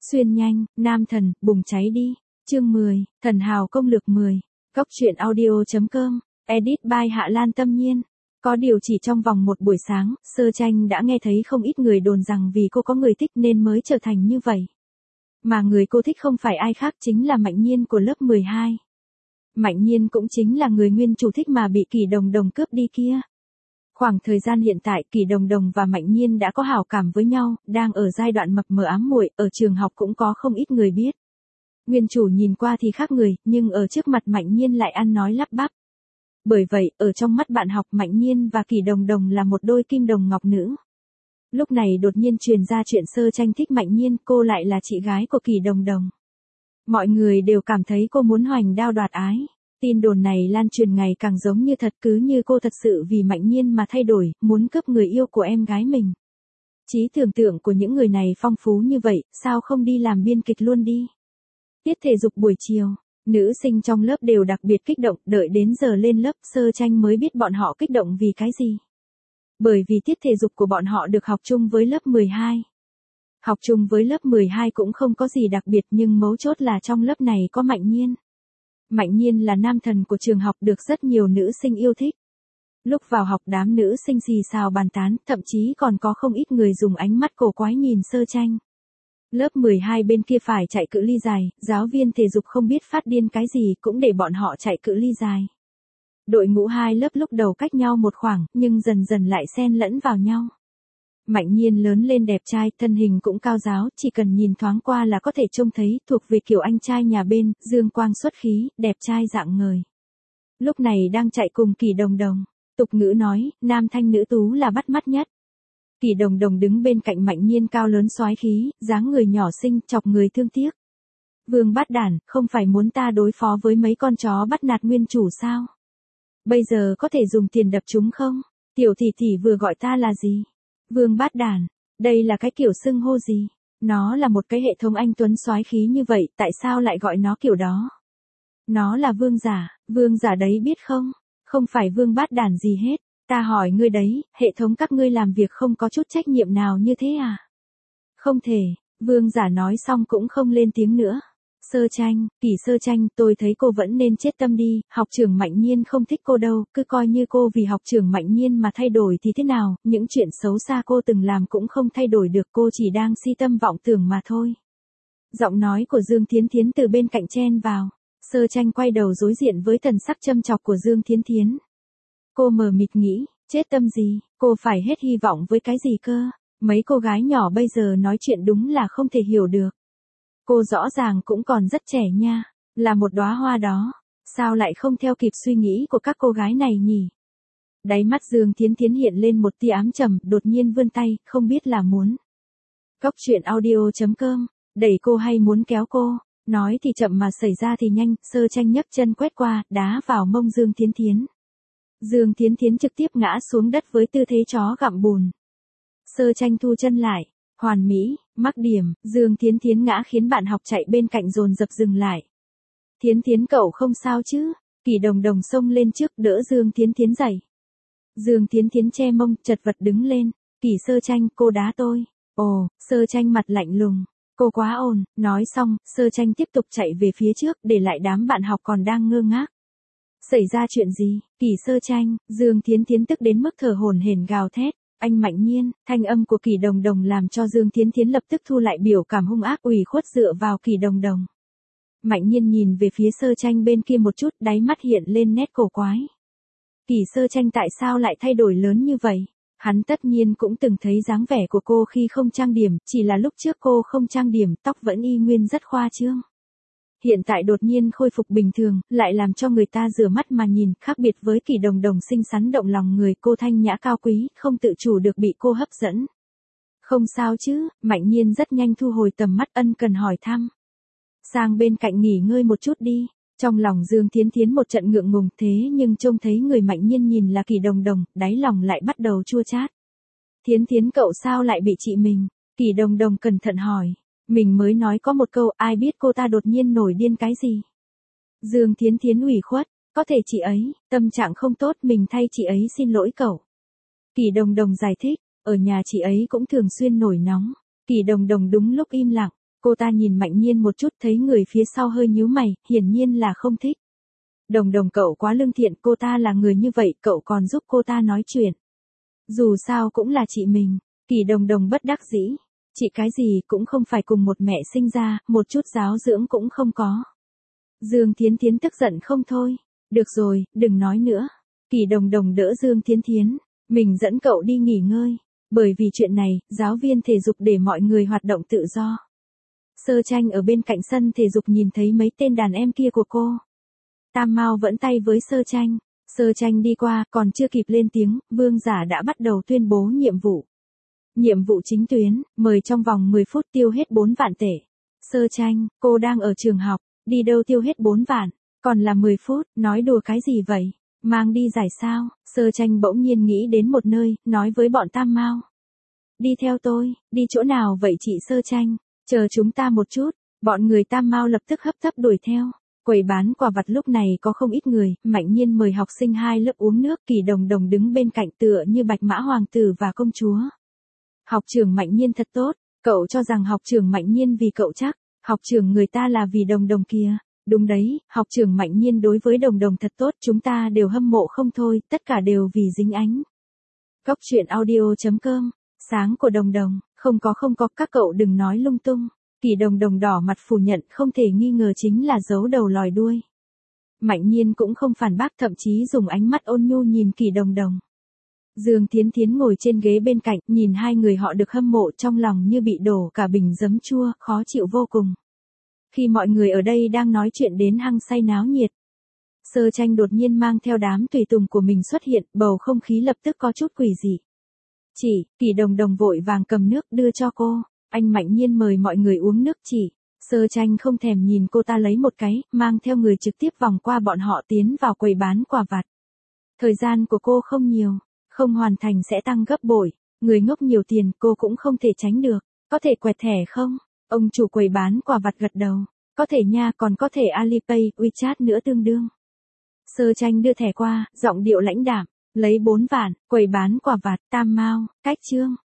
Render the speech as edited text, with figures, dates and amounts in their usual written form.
Xuyên nhanh, nam thần, bùng cháy đi. Chương 10, thần hào công lược 10. Góc truyện audio.com, edit by Hạ Lan Tâm Nhiên. Có điều chỉ trong vòng một buổi sáng, Sơ Tranh đã nghe thấy không ít người đồn rằng vì cô có người thích nên mới trở thành như vậy. Mà người cô thích không phải ai khác chính là Mạnh Nhiên của lớp 12. Mạnh Nhiên cũng chính là người nguyên chủ thích mà bị Kỳ Đồng Đồng cướp đi kia. Khoảng thời gian hiện tại Kỳ Đồng Đồng và Mạnh Nhiên đã có hảo cảm với nhau, đang ở giai đoạn mập mờ ám muội, ở trường học cũng có không ít người biết. Nguyên chủ nhìn qua thì khác người, nhưng ở trước mặt Mạnh Nhiên lại ăn nói lắp bắp. Bởi vậy, ở trong mắt bạn học Mạnh Nhiên và Kỳ Đồng Đồng là một đôi kim đồng ngọc nữ. Lúc này đột nhiên truyền ra chuyện Sơ Tranh thích Mạnh Nhiên, cô lại là chị gái của Kỳ Đồng Đồng. Mọi người đều cảm thấy cô muốn hoành đao đoạt ái. Tin đồn này lan truyền ngày càng giống như thật, cứ như cô thật sự vì Mạnh Nhiên mà thay đổi, muốn cướp người yêu của em gái mình. Trí tưởng tượng của những người này phong phú như vậy, sao không đi làm biên kịch luôn đi. Tiết thể dục buổi chiều, nữ sinh trong lớp đều đặc biệt kích động, đợi đến giờ lên lớp Sơ Tranh mới biết bọn họ kích động vì cái gì. Bởi vì tiết thể dục của bọn họ được học chung với lớp 12. Học chung với lớp 12 cũng không có gì đặc biệt, nhưng mấu chốt là trong lớp này có Mạnh Nhiên. Mạnh Nhiên là nam thần của trường học, được rất nhiều nữ sinh yêu thích. Lúc vào học đám nữ sinh xì xào bàn tán, thậm chí còn có không ít người dùng ánh mắt cổ quái nhìn Sơ Tranh. Lớp 12 bên kia phải chạy cự ly dài, giáo viên thể dục không biết phát điên cái gì cũng để bọn họ chạy cự ly dài. Đội ngũ hai lớp lúc đầu cách nhau một khoảng, nhưng dần dần lại xen lẫn vào nhau. Mạnh Nhiên lớn lên đẹp trai, thân hình cũng cao ráo, chỉ cần nhìn thoáng qua là có thể trông thấy, thuộc về kiểu anh trai nhà bên, dương quang xuất khí, đẹp trai dạng ngời. Lúc này đang chạy cùng Kỳ Đồng Đồng. Tục ngữ nói, nam thanh nữ tú là bắt mắt nhất. Kỳ Đồng Đồng đứng bên cạnh Mạnh Nhiên cao lớn soái khí, dáng người nhỏ xinh, chọc người thương tiếc. Vương Bát Đản, không phải muốn ta đối phó với mấy con chó bắt nạt nguyên chủ sao? Bây giờ có thể dùng tiền đập chúng không? Tiểu tỷ tỷ vừa gọi ta là gì? Vương Bát Đản, đây là cái kiểu xưng hô gì? Nó là một cái hệ thống anh tuấn soái khí như vậy, tại sao lại gọi nó kiểu đó? Nó là vương giả đấy biết không? Không phải Vương Bát Đản gì hết. Ta hỏi ngươi đấy, hệ thống các ngươi làm việc không có chút trách nhiệm nào như thế à? Không thể, vương giả nói xong cũng không lên tiếng nữa. Sơ Tranh, Kỳ Sơ Tranh, tôi thấy cô vẫn nên chết tâm đi, học trưởng Mạnh Nhiên không thích cô đâu, cứ coi như cô vì học trưởng Mạnh Nhiên mà thay đổi thì thế nào, những chuyện xấu xa cô từng làm cũng không thay đổi được, cô chỉ đang si tâm vọng tưởng mà thôi. Giọng nói của Dương Thiến Thiến từ bên cạnh chen vào. Sơ Tranh quay đầu đối diện với thần sắc châm chọc của Dương Thiến Thiến. Cô mờ mịt nghĩ, chết tâm gì, cô phải hết hy vọng với cái gì cơ, mấy cô gái nhỏ bây giờ nói chuyện đúng là không thể hiểu được. Cô rõ ràng cũng còn rất trẻ nha, là một đóa hoa đó, sao lại không theo kịp suy nghĩ của các cô gái này nhỉ? Đáy mắt Dương Thiến Thiến hiện lên một tia ám trầm, đột nhiên vươn tay, không biết là muốn. Góc truyện audio.com, đẩy cô hay muốn kéo cô, nói thì chậm mà xảy ra thì nhanh, Sơ Tranh nhấc chân quét qua, đá vào mông Dương Thiến Thiến. Dương Thiến Thiến trực tiếp ngã xuống đất với tư thế chó gặm bùn. Sơ Tranh thu chân lại, hoàn mỹ, mắc điểm, Dương Thiến Thiến ngã khiến bạn học chạy bên cạnh dồn dập dừng lại. Thiến Thiến cậu không sao chứ? Kỳ Đồng Đồng xông lên trước đỡ Dương Thiến Thiến dậy. Dương Thiến Thiến che mông, chật vật đứng lên. Kỳ Sơ Tranh, cô đá tôi. Ồ, Sơ Tranh mặt lạnh lùng. Cô quá ồn, nói xong, Sơ Tranh tiếp tục chạy về phía trước, để lại đám bạn học còn đang ngơ ngác. Xảy ra chuyện gì? Kỳ Sơ Tranh, Dương Thiến Thiến tức đến mức thở hổn hển gào thét. Anh Mạnh Nhiên, thanh âm của Kỳ Đồng Đồng làm cho Dương Thiến Thiến lập tức thu lại biểu cảm hung ác ủy khuất dựa vào Kỳ Đồng Đồng. Mạnh Nhiên nhìn về phía Sơ Tranh bên kia một chút, đáy mắt hiện lên nét cổ quái. Kỳ Sơ Tranh tại sao lại thay đổi lớn như vậy? Hắn tất nhiên cũng từng thấy dáng vẻ của cô khi không trang điểm, chỉ là lúc trước cô không trang điểm, tóc vẫn y nguyên rất khoa trương. Hiện tại đột nhiên khôi phục bình thường, lại làm cho người ta rửa mắt mà nhìn, khác biệt với Kỳ Đồng Đồng xinh xắn động lòng người, cô thanh nhã cao quý, không tự chủ được bị cô hấp dẫn. Không sao chứ? Mạnh Nhiên rất nhanh thu hồi tầm mắt, ân cần hỏi thăm. Sang bên cạnh nghỉ ngơi một chút đi. Trong lòng Dương Thiến Thiến một trận ngượng ngùng, thế nhưng trông thấy người Mạnh Nhiên nhìn là Kỳ Đồng Đồng, đáy lòng lại bắt đầu chua chát. Thiến Thiến cậu sao lại bị chị mình? Kỳ Đồng Đồng cẩn thận hỏi. Mình mới nói có một câu, ai biết cô ta đột nhiên nổi điên cái gì? Dương Thiến Thiến ủy khuất, có thể chị ấy, tâm trạng không tốt, mình thay chị ấy xin lỗi cậu. Kỳ Đồng Đồng giải thích, ở nhà chị ấy cũng thường xuyên nổi nóng. Kỳ Đồng Đồng đúng lúc im lặng, Cô ta nhìn Mạnh Nhiên một chút, thấy người phía sau hơi nhíu mày, hiển nhiên là không thích. Đồng Đồng cậu quá lương thiện, cô ta là người như vậy, cậu còn giúp cô ta nói chuyện. Dù sao cũng là chị mình. Kỳ Đồng Đồng bất đắc dĩ. Chị cái gì cũng không phải cùng một mẹ sinh ra, một chút giáo dưỡng cũng không có. Dương Thiến Thiến tức giận không thôi. Được rồi, đừng nói nữa. Kỳ Đồng Đồng đỡ Dương Thiến Thiến. Mình dẫn cậu đi nghỉ ngơi. Bởi vì chuyện này, giáo viên thể dục để mọi người hoạt động tự do. Sơ Tranh ở bên cạnh sân thể dục nhìn thấy mấy tên đàn em kia của cô. Tam Mao vẫn tay với Sơ Tranh. Sơ Tranh đi qua, còn chưa kịp lên tiếng, Vương Giả đã bắt đầu tuyên bố nhiệm vụ. Nhiệm vụ chính tuyến, mời trong vòng 10 phút tiêu hết 4 vạn tệ. Sơ Tranh, cô đang ở trường học, đi đâu tiêu hết 4 vạn, còn là 10 phút, nói đùa cái gì vậy? Mang đi giải sao? Sơ Tranh bỗng nhiên nghĩ đến một nơi, nói với bọn Tam Mao. Đi theo tôi, đi chỗ nào vậy chị Sơ Tranh? Chờ chúng ta một chút, bọn người Tam Mao lập tức hấp tấp đuổi theo. Quầy bán quà vặt lúc này có không ít người, Mạnh Nhiên mời học sinh 2 lớp uống nước, Kỳ Đồng Đồng đứng bên cạnh tựa như bạch mã hoàng tử và công chúa. Học trưởng Mạnh Nhiên thật tốt, cậu cho rằng học trưởng Mạnh Nhiên vì cậu chắc, học trưởng người ta là vì Đồng Đồng kìa. Đúng đấy, học trưởng Mạnh Nhiên đối với Đồng Đồng thật tốt, chúng ta đều hâm mộ không thôi, tất cả đều vì dính ánh. Góc truyện audio.com, sáng của Đồng Đồng, không có, các cậu đừng nói lung tung. Kỳ Đồng Đồng đỏ mặt phủ nhận, không thể nghi ngờ chính là giấu đầu lòi đuôi. Mạnh Nhiên cũng không phản bác, thậm chí dùng ánh mắt ôn nhu nhìn Kỳ Đồng Đồng. Dương Thiến Thiến ngồi trên ghế bên cạnh, nhìn hai người họ được hâm mộ trong lòng như bị đổ cả bình giấm chua, khó chịu vô cùng. Khi mọi người ở đây đang nói chuyện đến hăng say náo nhiệt, Sơ Tranh đột nhiên mang theo đám tùy tùng của mình xuất hiện, bầu không khí lập tức có chút quỷ dị. Chị, Kỳ Đồng Đồng vội vàng cầm nước đưa cho cô. Anh Mạnh Nhiên mời mọi người uống nước chị. Sơ Tranh không thèm nhìn cô ta lấy một cái, mang theo người trực tiếp vòng qua bọn họ tiến vào quầy bán quà vặt. Thời gian của cô không nhiều, không hoàn thành sẽ tăng gấp bội. Người ngốc nhiều tiền cô cũng không thể tránh được. Có thể quẹt thẻ không? Ông chủ quầy bán quà vặt gật đầu. Có thể nha, còn có thể Alipay, WeChat nữa tương đương. Sơ Tranh đưa thẻ qua, giọng điệu lãnh đạm. Lấy 4 vạn, quầy bán quà vặt, Tam Mao, cách chương.